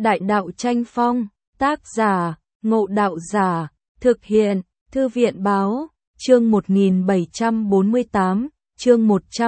Đại đạo tranh phong, tác giả, Ngộ Đạo Giả, thực hiện, Thư viện Báo, chương 1748, chương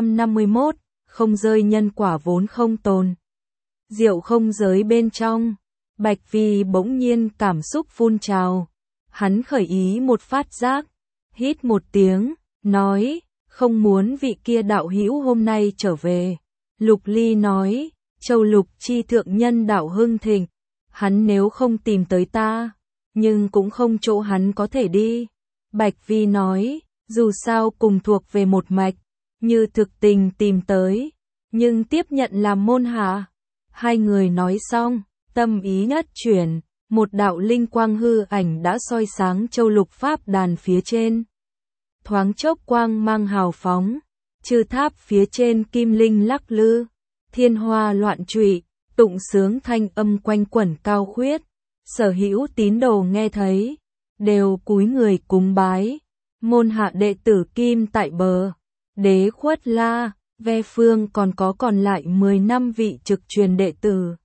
151, không rơi nhân quả vốn không tồn. Diệu không giới bên trong, Bạch Vi bỗng nhiên cảm xúc phun trào. Hắn khởi ý một phát giác, hít một tiếng, nói, không muốn vị kia đạo hữu hôm nay trở về. Lục Ly nói, Châu Lục chi thượng nhân đạo hưng thịnh, hắn nếu không tìm tới ta, nhưng cũng không chỗ hắn có thể đi. Bạch Vi nói, dù sao cùng thuộc về một mạch, như thực tình tìm tới, nhưng tiếp nhận làm môn hạ. Hai người nói xong, tâm ý nhất chuyển, một đạo linh quang hư ảnh đã soi sáng Châu Lục pháp đàn phía trên. Thoáng chốc quang mang hào phóng, chư tháp phía trên kim linh lắc lư, thiên hoa loạn trụy, tụng sướng thanh âm quanh quẩn cao khuyết. Sở hữu tín đồ nghe thấy, đều cúi người cúng bái. Môn hạ đệ tử kim tại bờ, Đế Khuất La, Ve Phương còn lại 15 vị trực truyền đệ tử.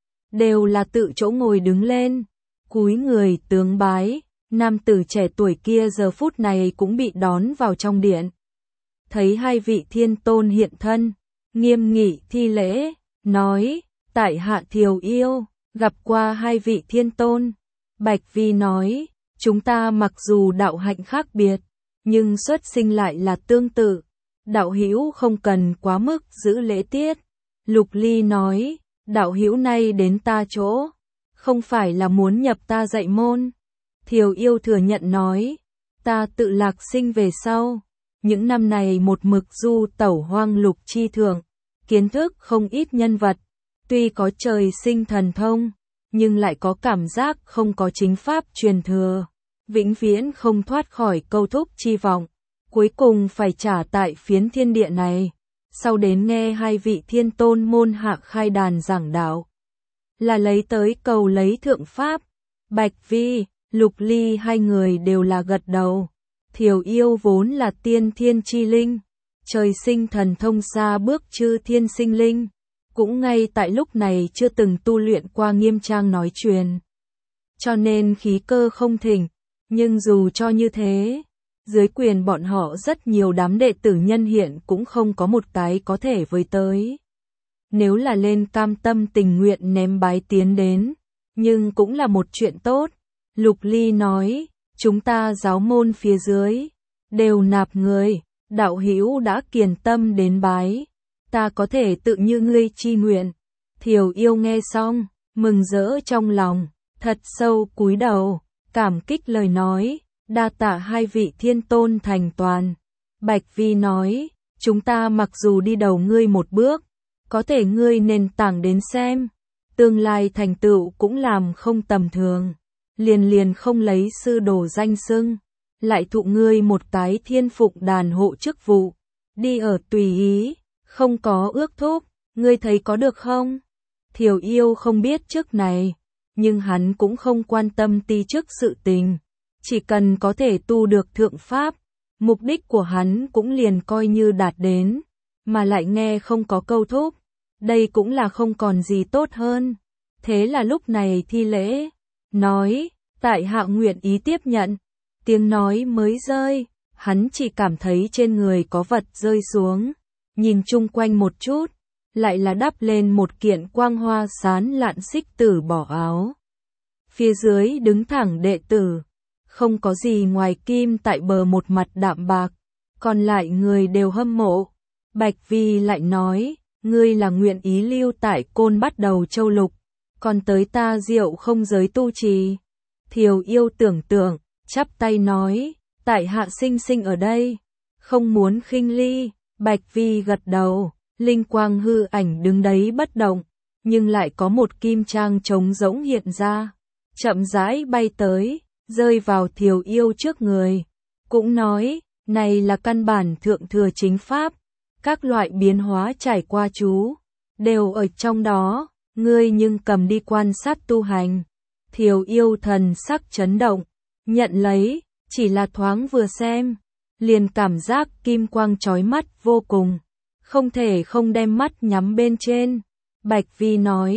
Đều là tự chỗ ngồi đứng lên, cúi người tướng bái. Nam tử trẻ tuổi kia giờ phút này cũng bị đón vào trong điện. Thấy hai vị thiên tôn hiện thân, nghiêm nghị thi lễ, nói, tại hạ Thiều Yêu, gặp qua hai vị thiên tôn. Bạch Vi nói, chúng ta mặc dù đạo hạnh khác biệt, nhưng xuất sinh lại là tương tự. Đạo hữu không cần quá mức giữ lễ tiết. Lục Ly nói, đạo hữu nay đến ta chỗ, không phải là muốn nhập ta dạy môn. Thiều Yêu thừa nhận nói, ta tự lạc sinh về sau, những năm này một mực du tẩu hoang lục chi thượng, kiến thức không ít nhân vật, tuy có trời sinh thần thông, nhưng lại có cảm giác không có chính pháp truyền thừa, vĩnh viễn không thoát khỏi câu thúc chi vọng, cuối cùng phải trả tại phiến thiên địa này. Sau đến nghe hai vị thiên tôn môn hạ khai đàn giảng đạo, là lấy tới cầu lấy thượng pháp. Bạch Vi, Lục Ly hai người đều là gật đầu. Thiều Yêu vốn là tiên thiên chi linh, trời sinh thần thông xa bước chư thiên sinh linh, cũng ngay tại lúc này chưa từng tu luyện qua nghiêm trang nói truyền, cho nên khí cơ không thịnh. Nhưng dù cho như thế, dưới quyền bọn họ rất nhiều đám đệ tử nhân hiện cũng không có một cái có thể với tới. Nếu là lên cam tâm tình nguyện ném bái tiến đến, nhưng cũng là một chuyện tốt. Lục Ly nói, chúng ta giáo môn phía dưới, đều nạp người, đạo hữu đã kiền tâm đến bái, ta có thể tự như ngươi chi nguyện. Thiều Yêu nghe xong, mừng rỡ trong lòng, thật sâu cúi đầu, cảm kích lời nói, đa tạ hai vị thiên tôn thành toàn. Bạch Vi nói, chúng ta mặc dù đi đầu ngươi một bước, có thể ngươi nền tảng đến xem, tương lai thành tựu cũng làm không tầm thường. Liền không lấy sư đồ danh xưng, lại thụ ngươi một cái thiên phụng đàn hộ chức vụ, đi ở tùy ý, không có ước thúc, ngươi thấy có được không? Thiều Yêu không biết trước này, nhưng hắn cũng không quan tâm ti chức sự tình, chỉ cần có thể tu được thượng pháp, mục đích của hắn cũng liền coi như đạt đến, mà lại nghe không có câu thúc, đây cũng là không còn gì tốt hơn. Thế là lúc này thi lễ, nói, tại hạ nguyện ý tiếp nhận. Tiếng nói mới rơi, hắn chỉ cảm thấy trên người có vật rơi xuống, nhìn chung quanh một chút, lại là đắp lên một kiện quang hoa sán lạn xích tử bỏ áo. Phía dưới đứng thẳng đệ tử, không có gì ngoài kim tại bờ một mặt đạm bạc, còn lại người đều hâm mộ. Bạch Vi lại nói, ngươi là nguyện ý lưu tại Côn Bắt Đầu Châu Lục, còn tới ta Diệu không giới tu trì. Thiều Yêu tưởng tượng, chắp tay nói, tại hạ sinh ở đây, không muốn khinh ly. Bạch Vi gật đầu, linh quang hư ảnh đứng đấy bất động, nhưng lại có một kim trang trống rỗng hiện ra, chậm rãi bay tới, rơi vào Thiều Yêu trước người, cũng nói, này là căn bản thượng thừa chính pháp, các loại biến hóa trải qua chú, đều ở trong đó, ngươi nhưng cầm đi quan sát tu hành. Thiều Yêu thần sắc chấn động, nhận lấy, chỉ là thoáng vừa xem, liền cảm giác kim quang chói mắt vô cùng, không thể không đem mắt nhắm bên trên. Bạch Vi nói,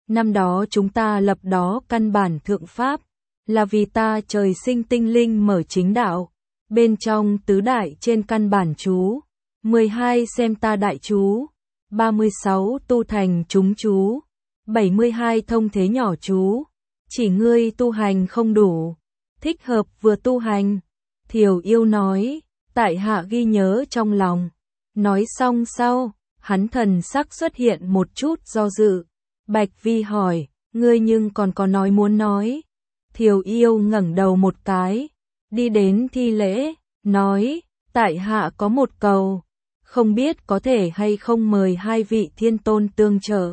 Năm đó chúng ta lập đó căn bản thượng pháp, là vì ta trời sinh tinh linh mở chính đạo. Bên trong tứ đại trên căn bản chú, 12 xem ta đại chú, 36 tu thành chúng chú, 72 thông thế nhỏ chú. Chỉ ngươi tu hành không đủ, thích hợp vừa tu hành. Thiều Yêu nói, tại hạ ghi nhớ trong lòng. Nói xong sau, hắn thần sắc xuất hiện một chút do dự. Bạch Vi hỏi, ngươi nhưng còn có nói muốn nói. Thiều Yêu ngẩng đầu một cái, đi đến thi lễ, nói, tại hạ có một cầu, không biết có thể hay không mời hai vị thiên tôn tương trợ.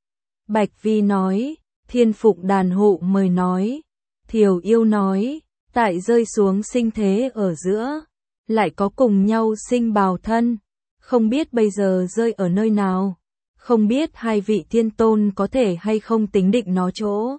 Bạch Vi nói, Thiên Phụng đàn hộ mời nói. Thiều Yêu nói, tại rơi xuống sinh thế ở giữa, lại có cùng nhau sinh bào thân, không biết bây giờ rơi ở nơi nào, không biết hai vị thiên tôn có thể hay không tính định nó chỗ.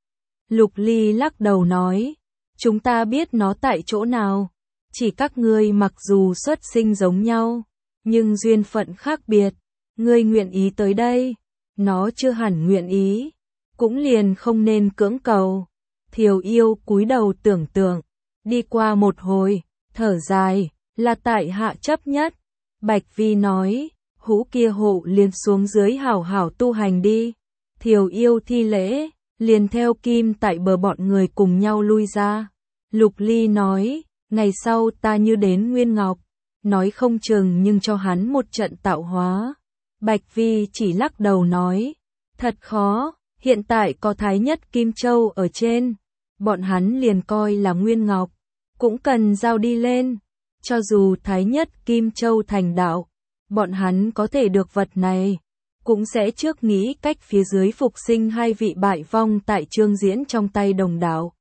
Lục Ly lắc đầu nói, chúng ta biết nó tại chỗ nào, chỉ các ngươi mặc dù xuất sinh giống nhau, nhưng duyên phận khác biệt, ngươi nguyện ý tới đây, nó chưa hẳn nguyện ý, cũng liền không nên cưỡng cầu. Thiều Yêu cúi đầu tưởng tượng, đi qua một hồi, thở dài, là tại hạ chấp nhất. Bạch Vi nói, hũ kia hộ liền xuống dưới hảo hảo tu hành đi. Thiều Yêu thi lễ, liền theo Kim tại bờ bọn người cùng nhau lui ra. Lục Ly nói, ngày sau ta như đến Nguyên Ngọc, nói không chừng nhưng cho hắn một trận tạo hóa. Bạch Vi chỉ lắc đầu nói, thật khó, hiện tại có Thái Nhất Kim Châu ở trên, bọn hắn liền coi là Nguyên Ngọc, cũng cần giao đi lên. Cho dù Thái Nhất Kim Châu thành đạo, bọn hắn có thể được vật này, cũng sẽ trước nghĩ cách phía dưới phục sinh hai vị bại vong tại Trương Diễn trong tay đồng đạo,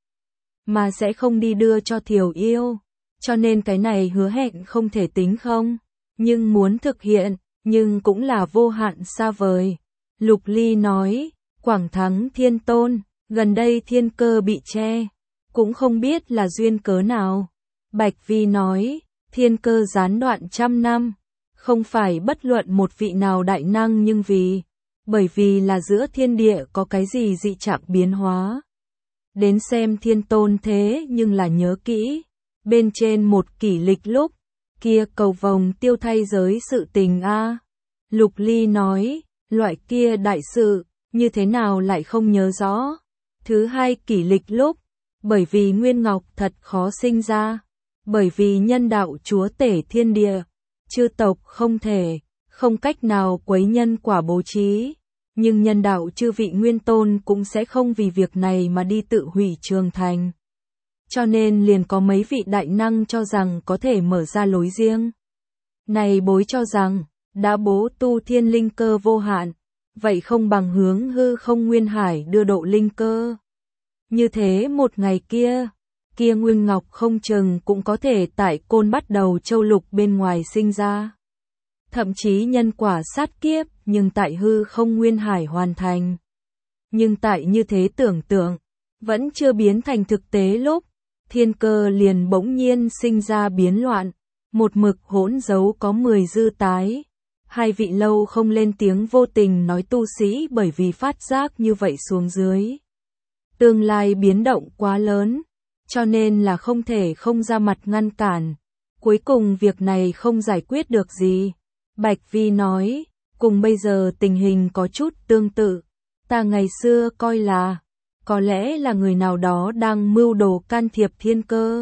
mà sẽ không đi đưa cho Thiều Yêu, cho nên cái này hứa hẹn không thể tính không, nhưng muốn thực hiện, nhưng cũng là vô hạn xa vời. Lục Ly nói, Quảng Thắng Thiên Tôn, gần đây thiên cơ bị che, cũng không biết là duyên cớ nào. Bạch Vi nói, thiên cơ gián đoạn 100 năm, không phải bất luận một vị nào đại năng nhưng bởi vì là giữa thiên địa có cái gì dị trạng biến hóa. Đến xem Thiên Tôn thế nhưng là nhớ kỹ, bên trên một kỷ lịch lúc, kia cầu vồng tiêu thay giới sự tình a. Lục Ly nói, loại kia đại sự, như thế nào lại không nhớ rõ. Thứ hai kỷ lịch lúc, bởi vì Nguyên Ngọc thật khó sinh ra, bởi vì nhân đạo chúa tể thiên địa, chư tộc không cách nào quấy nhân quả bố trí, nhưng nhân đạo chư vị nguyên tôn cũng sẽ không vì việc này mà đi tự hủy Trường Thành. Cho nên liền có mấy vị đại năng cho rằng có thể mở ra lối riêng. Này bối cho rằng, đã bố tu thiên linh cơ vô hạn, vậy không bằng hướng hư không nguyên hải đưa độ linh cơ. Như thế một ngày kia Nguyên Ngọc không chừng cũng có thể tại Côn Bắt Đầu Châu Lục bên ngoài sinh ra. Thậm chí nhân quả sát kiếp, nhưng tại hư không nguyên hải hoàn thành. Nhưng tại như thế tưởng tượng, vẫn chưa biến thành thực tế lúc, thiên cơ liền bỗng nhiên sinh ra biến loạn, một mực hỗn dấu có 10 dư tái. Hai vị lâu không lên tiếng vô tình nói tu sĩ bởi vì phát giác như vậy xuống dưới. Tương lai biến động quá lớn, cho nên là không thể không ra mặt ngăn cản. Cuối cùng việc này không giải quyết được gì. Bạch Vi nói, cùng bây giờ tình hình có chút tương tự. Ta ngày xưa coi là, có lẽ là người nào đó đang mưu đồ can thiệp thiên cơ.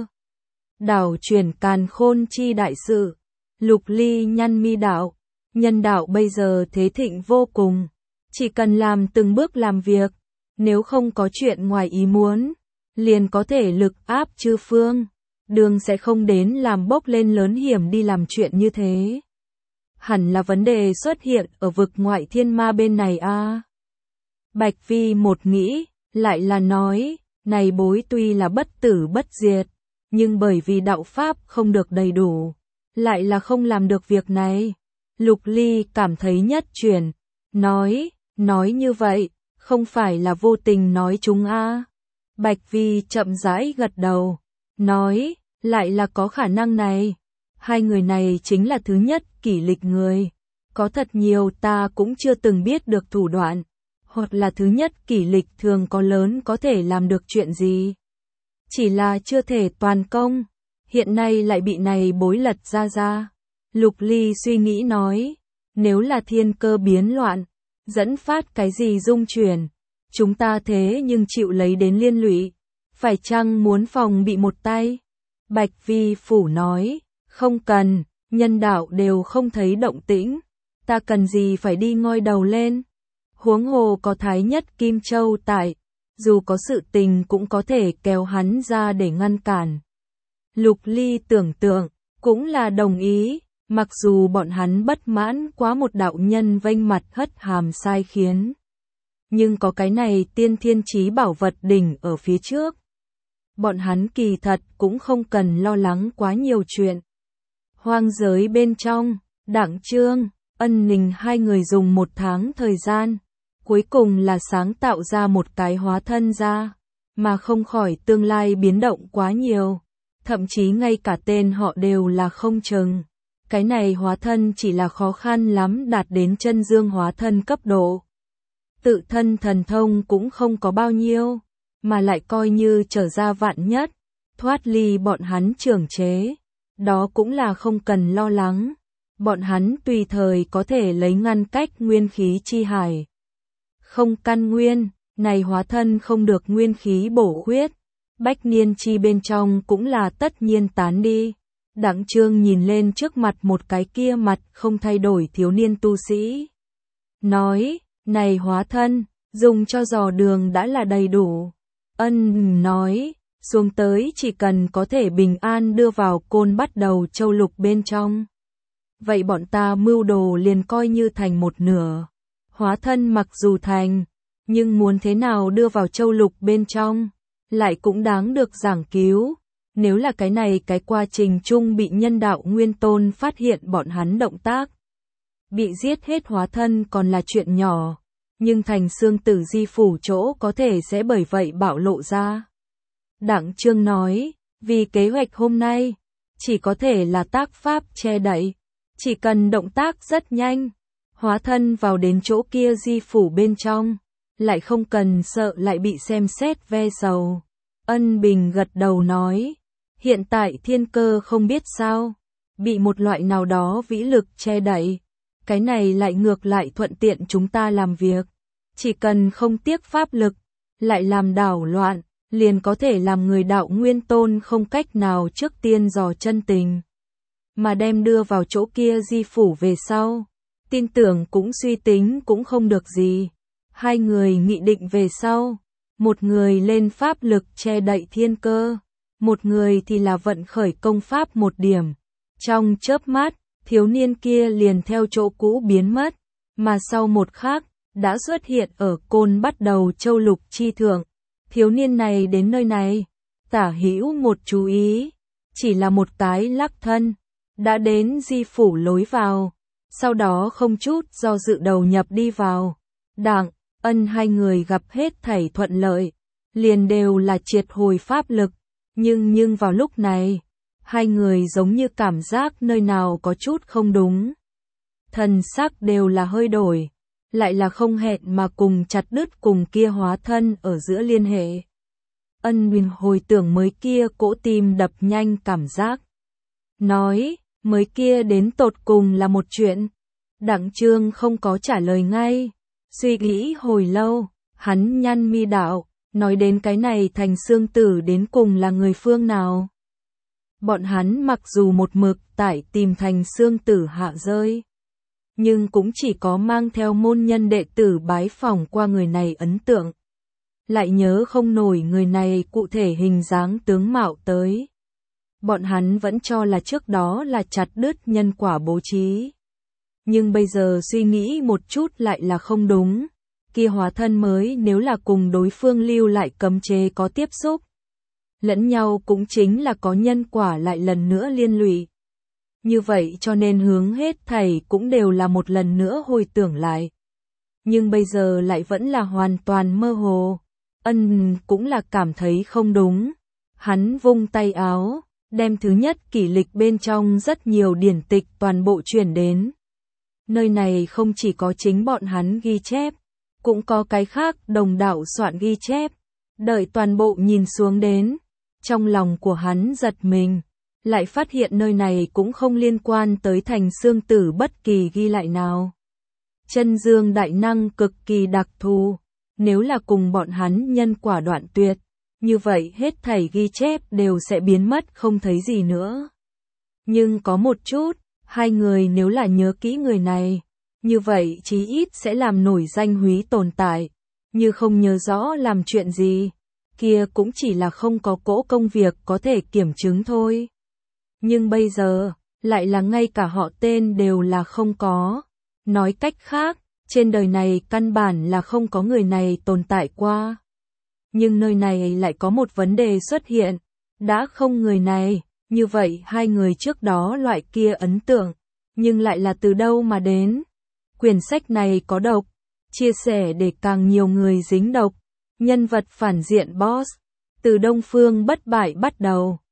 Đảo chuyển càn khôn chi đại sự. Lục Ly nhăn mi đạo, nhân đạo bây giờ thế thịnh vô cùng. Chỉ cần làm từng bước làm việc, nếu không có chuyện ngoài ý muốn, liền có thể lực áp chư phương, đường sẽ không đến làm bốc lên lớn hiểm đi làm chuyện như thế. Hẳn là vấn đề xuất hiện ở vực ngoại thiên ma bên này a. Bạch Vi một nghĩ, lại là nói, này bối tuy là bất tử bất diệt, nhưng bởi vì đạo pháp không được đầy đủ, lại là không làm được việc này. Lục Ly cảm thấy nhất chuyển, nói như vậy, không phải là vô tình nói chúng a. Bạch Vi chậm rãi gật đầu, nói, lại là có khả năng này. Hai người này chính là thứ nhất kỷ lịch người, có thật nhiều ta cũng chưa từng biết được thủ đoạn. hoặc là thứ nhất kỷ lịch thường có lớn có thể làm được chuyện gì. Chỉ là chưa thể toàn công, hiện nay lại bị này bối lật ra. Lục Ly suy nghĩ nói, nếu là thiên cơ biến loạn, dẫn phát cái gì dung chuyển, chúng ta thế nhưng chịu lấy đến liên lụy, phải chăng muốn phòng bị một tay? Bạch Vi Phủ nói, không cần, nhân đạo đều không thấy động tĩnh, ta cần gì phải đi ngoi đầu lên. Huống hồ có Thái Nhất Kim Châu tại, dù có sự tình cũng có thể kéo hắn ra để ngăn cản. Lục Ly tưởng tượng, cũng là đồng ý, mặc dù bọn hắn bất mãn quá một đạo nhân vênh mặt hất hàm sai khiến. Nhưng có cái này tiên thiên chí bảo vật đỉnh ở phía trước. Bọn hắn kỳ thật cũng không cần lo lắng quá nhiều chuyện. Hoang giới bên trong, Đặng Trương, Ân Ninh hai người dùng 1 tháng thời gian, cuối cùng là sáng tạo ra một cái hóa thân ra, mà không khỏi tương lai biến động quá nhiều, thậm chí ngay cả tên họ đều là không chừng. Cái này hóa thân chỉ là khó khăn lắm đạt đến chân dương hóa thân cấp độ. Tự thân thần thông cũng không có bao nhiêu, mà lại coi như trở ra vạn nhất, thoát ly bọn hắn trưởng chế, đó cũng là không cần lo lắng. Bọn hắn tùy thời có thể lấy ngăn cách nguyên khí chi hải. Không căn nguyên, này hóa thân không được nguyên khí bổ khuyết, bách niên chi bên trong cũng là tất nhiên tán đi. Đặng Trương nhìn lên trước mặt một cái kia mặt không thay đổi thiếu niên tu sĩ. Nói, này hóa thân, dùng cho dò đường đã là đầy đủ. Ân nói, xuống tới chỉ cần có thể bình an đưa vào Côn Bắt Đầu Châu Lục bên trong. Vậy bọn ta mưu đồ liền coi như thành một nửa. Hóa thân mặc dù thành, nhưng muốn thế nào đưa vào Châu Lục bên trong, lại cũng đáng được giảng cứu. Nếu là cái này cái quá trình chung bị nhân đạo nguyên tôn phát hiện bọn hắn động tác, bị giết hết hóa thân còn là chuyện nhỏ, nhưng thành xương tử di phủ chỗ có thể sẽ bởi vậy bạo lộ ra. Đặng Trương nói, vì kế hoạch hôm nay, chỉ có thể là tác pháp che đậy, chỉ cần động tác rất nhanh, hóa thân vào đến chỗ kia di phủ bên trong, lại không cần sợ lại bị xem xét ve sầu. Ân Bình gật đầu nói, hiện tại thiên cơ không biết sao, bị một loại nào đó vĩ lực che đậy, cái này lại ngược lại thuận tiện chúng ta làm việc, chỉ cần không tiếc pháp lực, lại làm đảo loạn, liền có thể làm người đạo nguyên tôn không cách nào trước tiên dò chân tình, mà đem đưa vào chỗ kia di phủ về sau, tin tưởng cũng suy tính cũng không được gì. Hai người nghị định về sau, một người lên pháp lực che đậy thiên cơ, một người thì là vận khởi công pháp một điểm. Trong chớp mắt, thiếu niên kia liền theo chỗ cũ biến mất, mà sau một khắc, đã xuất hiện ở Côn Bắt Đầu Châu Lục chi thượng. Thiếu niên này đến nơi này, tả hữu một chú ý, chỉ là một cái lắc thân, đã đến di phủ lối vào, sau đó không chút do dự đầu nhập đi vào. Đặng, Ân hai người gặp hết thảy thuận lợi, liền đều là triệt hồi pháp lực, nhưng vào lúc này, hai người giống như cảm giác nơi nào có chút không đúng. Thần sắc đều là hơi đổi, lại là không hẹn mà cùng chặt đứt cùng kia hóa thân ở giữa liên hệ. Ân Bình hồi tưởng mới kia cỗ tim đập nhanh cảm giác. Nói, mới kia đến tột cùng là một chuyện. Đặng Trương không có trả lời ngay. Suy nghĩ hồi lâu, hắn nhăn mi đạo, nói đến cái này thành xương tử đến cùng là người phương nào. Bọn hắn mặc dù một mực tại tìm thành xương tử hạ rơi, nhưng cũng chỉ có mang theo môn nhân đệ tử bái phỏng qua người này ấn tượng. Lại nhớ không nổi người này cụ thể hình dáng tướng mạo tới. Bọn hắn vẫn cho là trước đó là chặt đứt nhân quả bố trí. Nhưng bây giờ suy nghĩ một chút lại là không đúng. Kia hóa thân mới nếu là cùng đối phương lưu lại cấm chế có tiếp xúc, lẫn nhau cũng chính là có nhân quả lại lần nữa liên lụy. Như vậy cho nên hướng hết thảy cũng đều là một lần nữa hồi tưởng lại. Nhưng bây giờ lại vẫn là hoàn toàn mơ hồ. Ân cũng là cảm thấy không đúng. Hắn vung tay áo, đem thứ nhất kỷ lịch bên trong rất nhiều điển tịch toàn bộ chuyển đến. Nơi này không chỉ có chính bọn hắn ghi chép, cũng có cái khác đồng đạo soạn ghi chép. Đợi toàn bộ nhìn xuống đến, trong lòng của hắn giật mình, lại phát hiện nơi này cũng không liên quan tới Thành Xương Tử bất kỳ ghi lại nào. Chân dương đại năng cực kỳ đặc thù, nếu là cùng bọn hắn nhân quả đoạn tuyệt, như vậy hết thảy ghi chép đều sẽ biến mất không thấy gì nữa. Nhưng có một chút, hai người nếu là nhớ kỹ người này, như vậy chí ít sẽ làm nổi danh húy tồn tại, như không nhớ rõ làm chuyện gì, kia cũng chỉ là không có cỗ công việc có thể kiểm chứng thôi. Nhưng bây giờ, lại là ngay cả họ tên đều là không có. Nói cách khác, trên đời này căn bản là không có người này tồn tại qua. Nhưng nơi này lại có một vấn đề xuất hiện, đã không người này, như vậy hai người trước đó loại kia ấn tượng, nhưng lại là từ đâu mà đến. Quyển sách này có độc, chia sẻ để càng nhiều người dính độc. Nhân vật phản diện boss, từ Đông Phương Bất Bại bắt đầu.